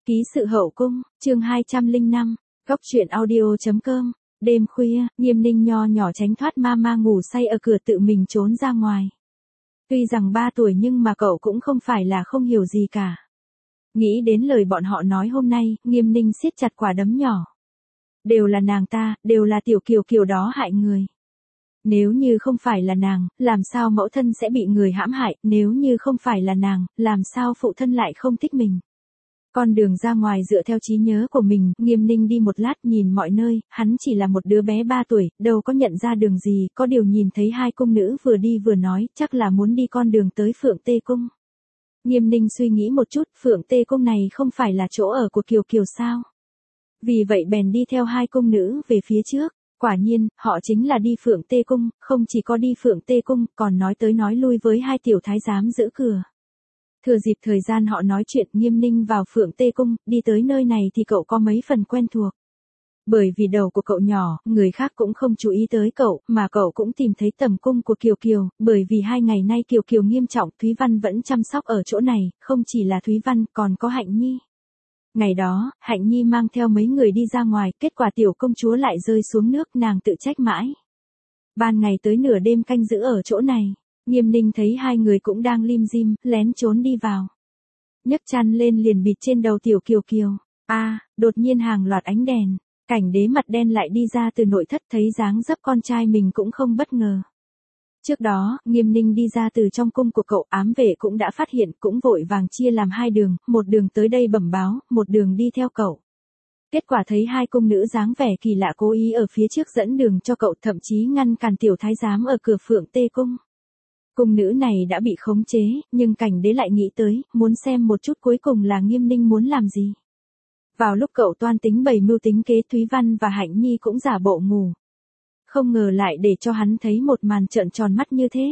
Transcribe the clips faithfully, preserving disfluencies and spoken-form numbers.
Ký sự hậu cung, chương hai trăm lẻ năm, góc truyện audio.com, đêm khuya, Nghiêm Ninh nho nhỏ tránh thoát mama ngủ say ở cửa tự mình trốn ra ngoài. Tuy rằng ba tuổi nhưng mà cậu cũng không phải là không hiểu gì cả. Nghĩ đến lời bọn họ nói hôm nay, Nghiêm Ninh siết chặt quả đấm nhỏ. Đều là nàng ta, đều là tiểu kiều kiều đó hại người. Nếu như không phải là nàng, làm sao mẫu thân sẽ bị người hãm hại, nếu như không phải là nàng, làm sao phụ thân lại không thích mình. Con đường ra ngoài dựa theo trí nhớ của mình, Nghiêm Ninh đi một lát nhìn mọi nơi, hắn chỉ là một đứa bé ba tuổi, đâu có nhận ra đường gì, có điều nhìn thấy hai cung nữ vừa đi vừa nói, chắc là muốn đi con đường tới Phượng Tê Cung. Nghiêm Ninh suy nghĩ một chút, Phượng Tê Cung này không phải là chỗ ở của Kiều Kiều sao? Vì vậy bèn đi theo hai cung nữ về phía trước. Quả nhiên, họ chính là đi Phượng Tê Cung, không chỉ có đi Phượng Tê Cung, còn nói tới nói lui với hai tiểu thái giám giữ cửa. Thừa dịp thời gian họ nói chuyện, Nghiêm Ninh vào Phượng Tê Cung, đi tới nơi này thì cậu có mấy phần quen thuộc. Bởi vì đầu của cậu nhỏ, người khác cũng không chú ý tới cậu, mà cậu cũng tìm thấy tầm cung của Kiều Kiều, bởi vì hai ngày nay Kiều Kiều nghiêm trọng, Thúy Văn vẫn chăm sóc ở chỗ này, không chỉ là Thúy Văn, còn có Hạnh Nhi. Ngày đó, Hạnh Nhi mang theo mấy người đi ra ngoài, kết quả tiểu công chúa lại rơi xuống nước, nàng tự trách mãi. Ban ngày tới nửa đêm canh giữ ở chỗ này, Nghiêm Ninh thấy hai người cũng đang lim dim, lén trốn đi vào. Nhấc chăn lên liền bịt trên đầu tiểu Kiều Kiều. A, à, đột nhiên hàng loạt ánh đèn, Cảnh Đế mặt đen lại đi ra từ nội thất, thấy dáng dấp con trai mình cũng không bất ngờ. Trước đó, Nghiêm Ninh đi ra từ trong cung của cậu, ám vệ cũng đã phát hiện, cũng vội vàng chia làm hai đường, một đường tới đây bẩm báo, một đường đi theo cậu. Kết quả thấy hai cung nữ dáng vẻ kỳ lạ cố ý ở phía trước dẫn đường cho cậu, thậm chí ngăn cản tiểu thái giám ở cửa Phượng Tê Cung. Cung nữ này đã bị khống chế, nhưng Cảnh Đế lại nghĩ tới, muốn xem một chút cuối cùng là Nghiêm Ninh muốn làm gì. Vào lúc cậu toan tính bày mưu tính kế, Thúy Văn và Hạnh Nhi cũng giả bộ ngủ. Không ngờ lại để cho hắn thấy một màn trợn tròn mắt như thế.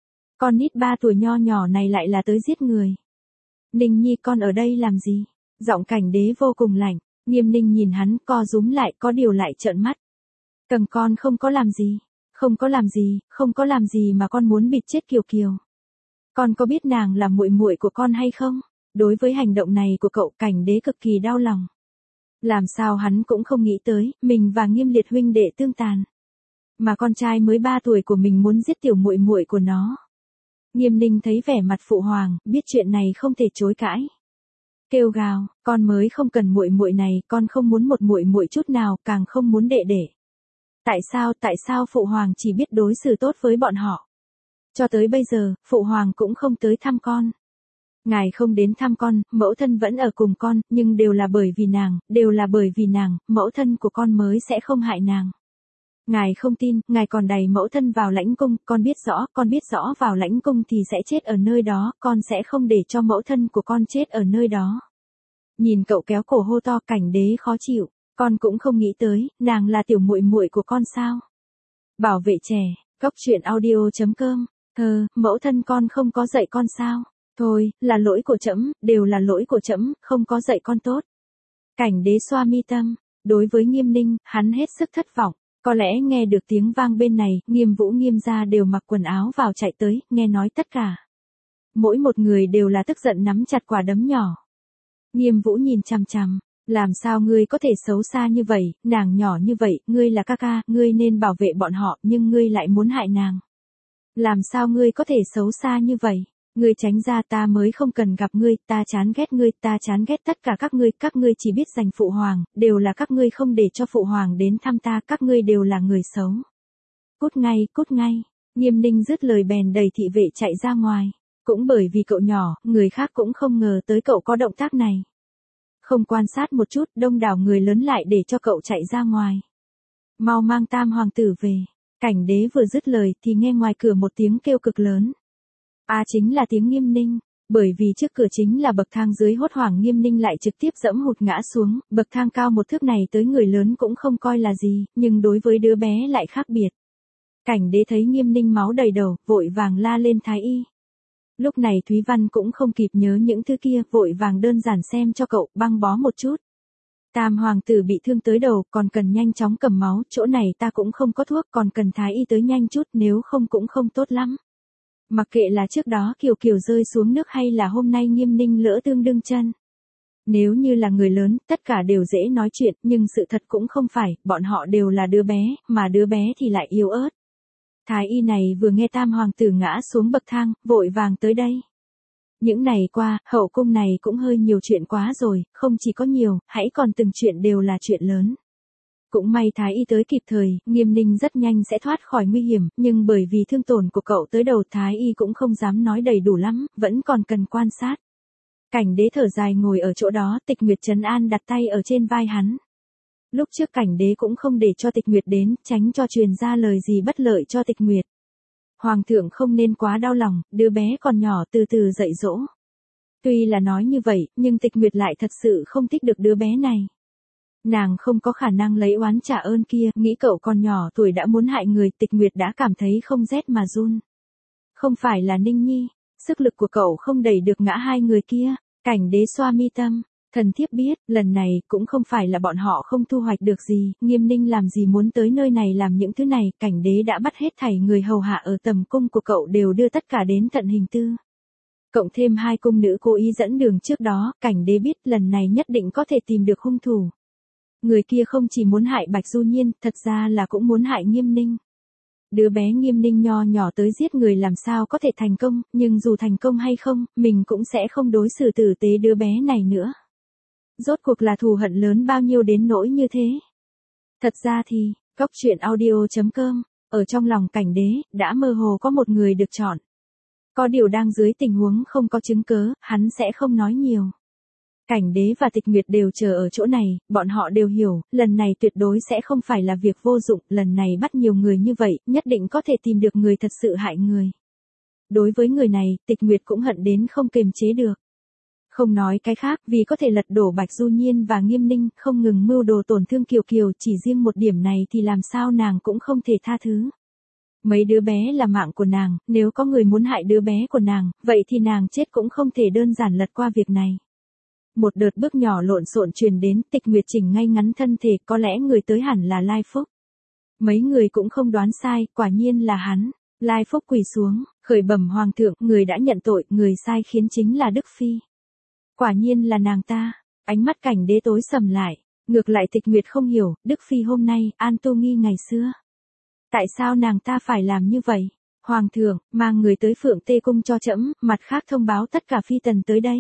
Con nít ba tuổi nho nhỏ này lại là tới giết người. Ninh Nhi con ở đây làm gì? Giọng Cảnh Đế vô cùng lạnh. Nghiêm Ninh nhìn hắn, co rúm lại, có điều lại trợn mắt. Cầm con không có làm gì. Không có làm gì, không có làm gì mà con muốn bịt chết Kiều Kiều. Con có biết nàng là muội muội của con hay không? Đối với hành động này của cậu, Cảnh Đế cực kỳ đau lòng. Làm sao hắn cũng không nghĩ tới, mình và Nghiêm Liệt huynh đệ tương tàn. Mà con trai mới ba tuổi của mình muốn giết tiểu muội muội của nó. Nghiêm Ninh thấy vẻ mặt phụ hoàng, biết chuyện này không thể chối cãi. Kêu gào, con mới không cần muội muội này, con không muốn một muội muội chút nào, càng không muốn đệ đệ. Tại sao, tại sao phụ hoàng chỉ biết đối xử tốt với bọn họ? Cho tới bây giờ, phụ hoàng cũng không tới thăm con. Ngài không đến thăm con, mẫu thân vẫn ở cùng con, nhưng đều là bởi vì nàng, đều là bởi vì nàng, mẫu thân của con mới sẽ không hại nàng. Ngài không tin, ngài còn đẩy mẫu thân vào lãnh cung, con biết rõ, con biết rõ vào lãnh cung thì sẽ chết ở nơi đó, con sẽ không để cho mẫu thân của con chết ở nơi đó. Nhìn cậu kéo cổ hô to, Cảnh Đế khó chịu, con cũng không nghĩ tới, nàng là tiểu muội muội của con sao? Bảo vệ trẻ, góc truyện audio.com, thơ, mẫu thân con không có dạy con sao? Thôi, là lỗi của trẫm, đều là lỗi của trẫm, không có dạy con tốt. Cảnh Đế xoa mi tâm, đối với Nghiêm Ninh, hắn hết sức thất vọng. Có lẽ nghe được tiếng vang bên này, Nghiêm Vũ Nghiêm gia đều mặc quần áo vào chạy tới, nghe nói tất cả. Mỗi một người đều là tức giận nắm chặt quả đấm nhỏ. Nghiêm Vũ nhìn chằm chằm, làm sao ngươi có thể xấu xa như vậy, nàng nhỏ như vậy, ngươi là ca ca, ngươi nên bảo vệ bọn họ, nhưng ngươi lại muốn hại nàng. Làm sao ngươi có thể xấu xa như vậy? Ngươi tránh ra, ta mới không cần gặp ngươi, ta chán ghét ngươi, ta chán ghét tất cả các ngươi, các ngươi chỉ biết giành phụ hoàng, đều là các ngươi không để cho phụ hoàng đến thăm ta, các ngươi đều là người xấu. Cút ngay, cút ngay, Nghiêm Ninh dứt lời bèn đẩy thị vệ chạy ra ngoài, cũng bởi vì cậu nhỏ, người khác cũng không ngờ tới cậu có động tác này. Không quan sát một chút, đông đảo người lớn lại để cho cậu chạy ra ngoài. Mau mang tam hoàng tử về. Cảnh Đế vừa dứt lời thì nghe ngoài cửa một tiếng kêu cực lớn. A à, chính là tiếng Nghiêm Ninh, bởi vì trước cửa chính là bậc thang dưới, hốt hoảng Nghiêm Ninh lại trực tiếp dẫm hụt ngã xuống, bậc thang cao một thước này tới người lớn cũng không coi là gì, nhưng đối với đứa bé lại khác biệt. Cảnh Đế thấy Nghiêm Ninh máu đầy đầu, vội vàng la lên thái y. Lúc này Thúy Văn cũng không kịp nhớ những thứ kia, vội vàng đơn giản xem cho cậu, băng bó một chút. Tam hoàng tử bị thương tới đầu, còn cần nhanh chóng cầm máu, chỗ này ta cũng không có thuốc, còn cần thái y tới nhanh chút, nếu không cũng không tốt lắm. Mặc kệ là trước đó Kiều Kiều rơi xuống nước hay là hôm nay Nghiêm Ninh lỡ tương đương chân. Nếu như là người lớn, tất cả đều dễ nói chuyện, nhưng sự thật cũng không phải, bọn họ đều là đứa bé, mà đứa bé thì lại yếu ớt. Thái y này vừa nghe tam hoàng tử ngã xuống bậc thang, vội vàng tới đây. Những ngày qua, hậu cung này cũng hơi nhiều chuyện quá rồi, không chỉ có nhiều, hãy còn từng chuyện đều là chuyện lớn. Cũng may Thái y tới kịp thời, Nghiêm Ninh rất nhanh sẽ thoát khỏi nguy hiểm, nhưng bởi vì thương tổn của cậu tới đầu Thái y cũng không dám nói đầy đủ lắm, vẫn còn cần quan sát. Cảnh đế thở dài ngồi ở chỗ đó, Tịch Nguyệt trấn an đặt tay ở trên vai hắn. Lúc trước cảnh đế cũng không để cho Tịch Nguyệt đến, tránh cho truyền ra lời gì bất lợi cho Tịch Nguyệt. Hoàng thượng không nên quá đau lòng, đứa bé còn nhỏ từ từ dạy dỗ. Tuy là nói như vậy, nhưng Tịch Nguyệt lại thật sự không thích được đứa bé này. Nàng không có khả năng lấy oán trả ơn kia, nghĩ cậu còn nhỏ tuổi đã muốn hại người, Tịch Nguyệt đã cảm thấy không rét mà run. Không phải là Ninh Nhi, sức lực của cậu không đẩy được ngã hai người kia, cảnh đế xoa mi tâm, thần thiếp biết, lần này cũng không phải là bọn họ không thu hoạch được gì, Nghiêm Ninh làm gì muốn tới nơi này làm những thứ này, cảnh đế đã bắt hết thảy người hầu hạ ở tầm cung của cậu đều đưa tất cả đến tận hình tư. Cộng thêm hai cung nữ cố ý dẫn đường trước đó, cảnh đế biết lần này nhất định có thể tìm được hung thủ. Người kia không chỉ muốn hại Bạch Du Nhiên, thật ra là cũng muốn hại Nghiêm Ninh. Đứa bé Nghiêm Ninh nho nhỏ tới giết người làm sao có thể thành công, nhưng dù thành công hay không, mình cũng sẽ không đối xử tử tế đứa bé này nữa. Rốt cuộc là thù hận lớn bao nhiêu đến nỗi như thế. Thật ra thì, Cốc truyện audio chấm com, ở trong lòng cảnh đế, đã mơ hồ có một người được chọn. Có điều đang dưới tình huống không có chứng cớ, hắn sẽ không nói nhiều. Cảnh đế và Tịch Nguyệt đều chờ ở chỗ này, bọn họ đều hiểu, lần này tuyệt đối sẽ không phải là việc vô dụng, lần này bắt nhiều người như vậy, nhất định có thể tìm được người thật sự hại người. Đối với người này, Tịch Nguyệt cũng hận đến không kềm chế được. Không nói cái khác, vì có thể lật đổ Bạch Du Nhiên và Nghiêm Ninh, không ngừng mưu đồ tổn thương Kiều Kiều, chỉ riêng một điểm này thì làm sao nàng cũng không thể tha thứ. Mấy đứa bé là mạng của nàng, nếu có người muốn hại đứa bé của nàng, vậy thì nàng chết cũng không thể đơn giản lật qua việc này. Một đợt bước nhỏ lộn xộn truyền đến, Tịch Nguyệt chỉnh ngay ngắn thân thể, có lẽ người tới hẳn là Lai Phúc. Mấy người cũng không đoán sai, quả nhiên là hắn. Lai Phúc quỳ xuống, khởi bẩm hoàng thượng, người đã nhận tội, người sai khiến chính là Đức Phi. Quả nhiên là nàng ta, ánh mắt cảnh đế tối sầm lại, ngược lại Tịch Nguyệt không hiểu, Đức Phi hôm nay, An Tô Nghi ngày xưa. Tại sao nàng ta phải làm như vậy? Hoàng thượng, mang người tới Phượng Tê Cung cho trẫm, mặt khác thông báo tất cả phi tần tới đây.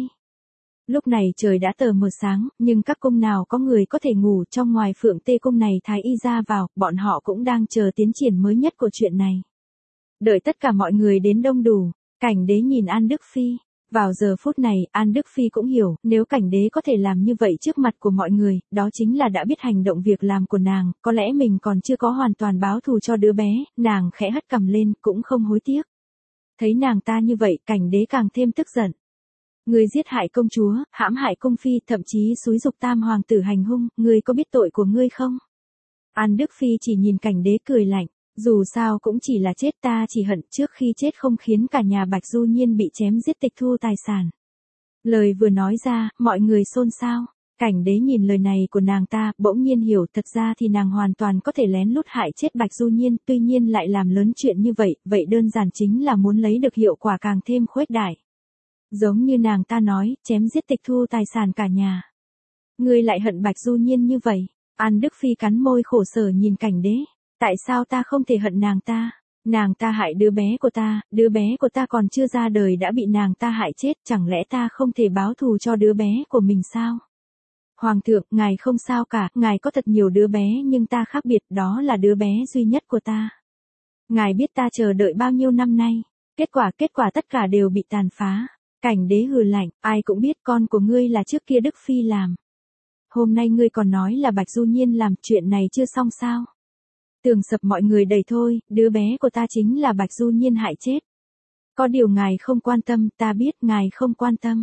Lúc này trời đã tờ mờ sáng, nhưng các cung nào có người có thể ngủ, trong ngoài Phượng Tê Cung này thái y ra vào, bọn họ cũng đang chờ tiến triển mới nhất của chuyện này. Đợi tất cả mọi người đến đông đủ, cảnh đế nhìn An Đức Phi. Vào giờ phút này, An Đức Phi cũng hiểu, nếu cảnh đế có thể làm như vậy trước mặt của mọi người, đó chính là đã biết hành động việc làm của nàng, có lẽ mình còn chưa có hoàn toàn báo thù cho đứa bé, nàng khẽ hất cằm lên, cũng không hối tiếc. Thấy nàng ta như vậy, cảnh đế càng thêm tức giận. Người giết hại công chúa, hãm hại cung phi, thậm chí xúi dục tam hoàng tử hành hung, ngươi có biết tội của ngươi không? An Đức Phi chỉ nhìn cảnh đế cười lạnh, dù sao cũng chỉ là chết, ta chỉ hận trước khi chết không khiến cả nhà Bạch Du Nhiên bị chém giết tịch thu tài sản. Lời vừa nói ra, mọi người xôn xao. Cảnh đế nhìn lời này của nàng ta, bỗng nhiên hiểu, thật ra thì nàng hoàn toàn có thể lén lút hại chết Bạch Du Nhiên, tuy nhiên lại làm lớn chuyện như vậy, vậy đơn giản chính là muốn lấy được hiệu quả càng thêm khuếch đại. Giống như nàng ta nói, chém giết tịch thu tài sản cả nhà. Ngươi lại hận Bạch Du Nhiên như vậy. An Đức Phi cắn môi khổ sở nhìn cảnh đế. Tại sao ta không thể hận nàng ta? Nàng ta hại đứa bé của ta, đứa bé của ta còn chưa ra đời đã bị nàng ta hại chết, chẳng lẽ ta không thể báo thù cho đứa bé của mình sao? Hoàng thượng, ngài không sao cả, ngài có thật nhiều đứa bé nhưng ta khác biệt, đó là đứa bé duy nhất của ta. Ngài biết ta chờ đợi bao nhiêu năm nay, kết quả kết quả tất cả đều bị tàn phá. Cảnh đế hừ lạnh, ai cũng biết con của ngươi là trước kia Đức Phi làm. Hôm nay ngươi còn nói là Bạch Du Nhiên làm, chuyện này chưa xong sao? Tường sập mọi người đầy thôi, đứa bé của ta chính là Bạch Du Nhiên hại chết. Có điều ngài không quan tâm, ta biết ngài không quan tâm.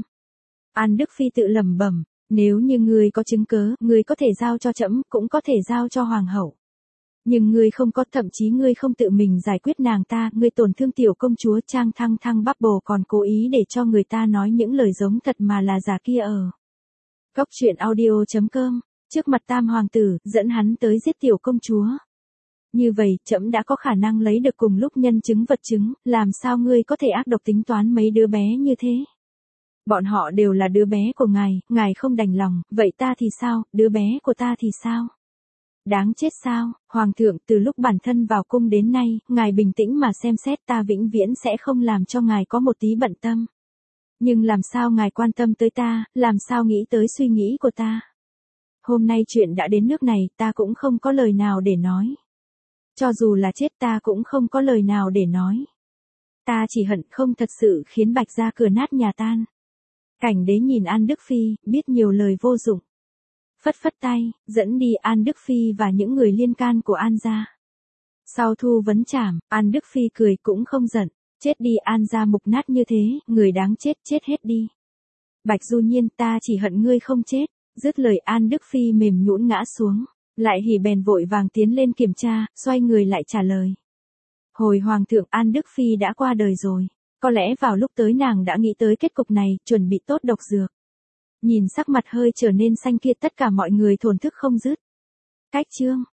An Đức Phi tự lẩm bẩm, nếu như ngươi có chứng cớ, ngươi có thể giao cho trẫm, cũng có thể giao cho hoàng hậu. Nhưng ngươi không có, thậm chí ngươi không tự mình giải quyết nàng ta, ngươi tổn thương tiểu công chúa Trang Thăng Thăng Bubble còn cố ý để cho người ta nói những lời giống thật mà là giả kia ở. Cốc truyện audio chấm com, trước mặt tam hoàng tử, dẫn hắn tới giết tiểu công chúa. Như vậy, trẫm đã có khả năng lấy được cùng lúc nhân chứng vật chứng, làm sao ngươi có thể ác độc tính toán mấy đứa bé như thế? Bọn họ đều là đứa bé của ngài, ngài không đành lòng, vậy ta thì sao, đứa bé của ta thì sao? Đáng chết sao, Hoàng thượng, từ lúc bản thân vào cung đến nay, ngài bình tĩnh mà xem xét, ta vĩnh viễn sẽ không làm cho ngài có một tí bận tâm. Nhưng làm sao ngài quan tâm tới ta, làm sao nghĩ tới suy nghĩ của ta? Hôm nay chuyện đã đến nước này, ta cũng không có lời nào để nói. Cho dù là chết ta cũng không có lời nào để nói. Ta chỉ hận không thật sự khiến Bạch gia cửa nát nhà tan. Cảnh đế nhìn An Đức Phi, biết nhiều lời vô dụng. Phất phất tay, dẫn đi An Đức Phi và những người liên can của An gia. Sau thu vấn trảm, An Đức Phi cười cũng không giận. Chết đi An gia mục nát như thế, người đáng chết chết hết đi. Bạch Du Nhiên, ta chỉ hận ngươi không chết. Dứt lời An Đức Phi mềm nhũn ngã xuống. Lại hỉ bèn vội vàng tiến lên kiểm tra, xoay người lại trả lời. Hồi Hoàng thượng, An Đức Phi đã qua đời rồi. Có lẽ vào lúc tới nàng đã nghĩ tới kết cục này, chuẩn bị tốt độc dược. Nhìn sắc mặt hơi trở nên xanh kia, tất cả mọi người thổn thức không dứt. Cách chương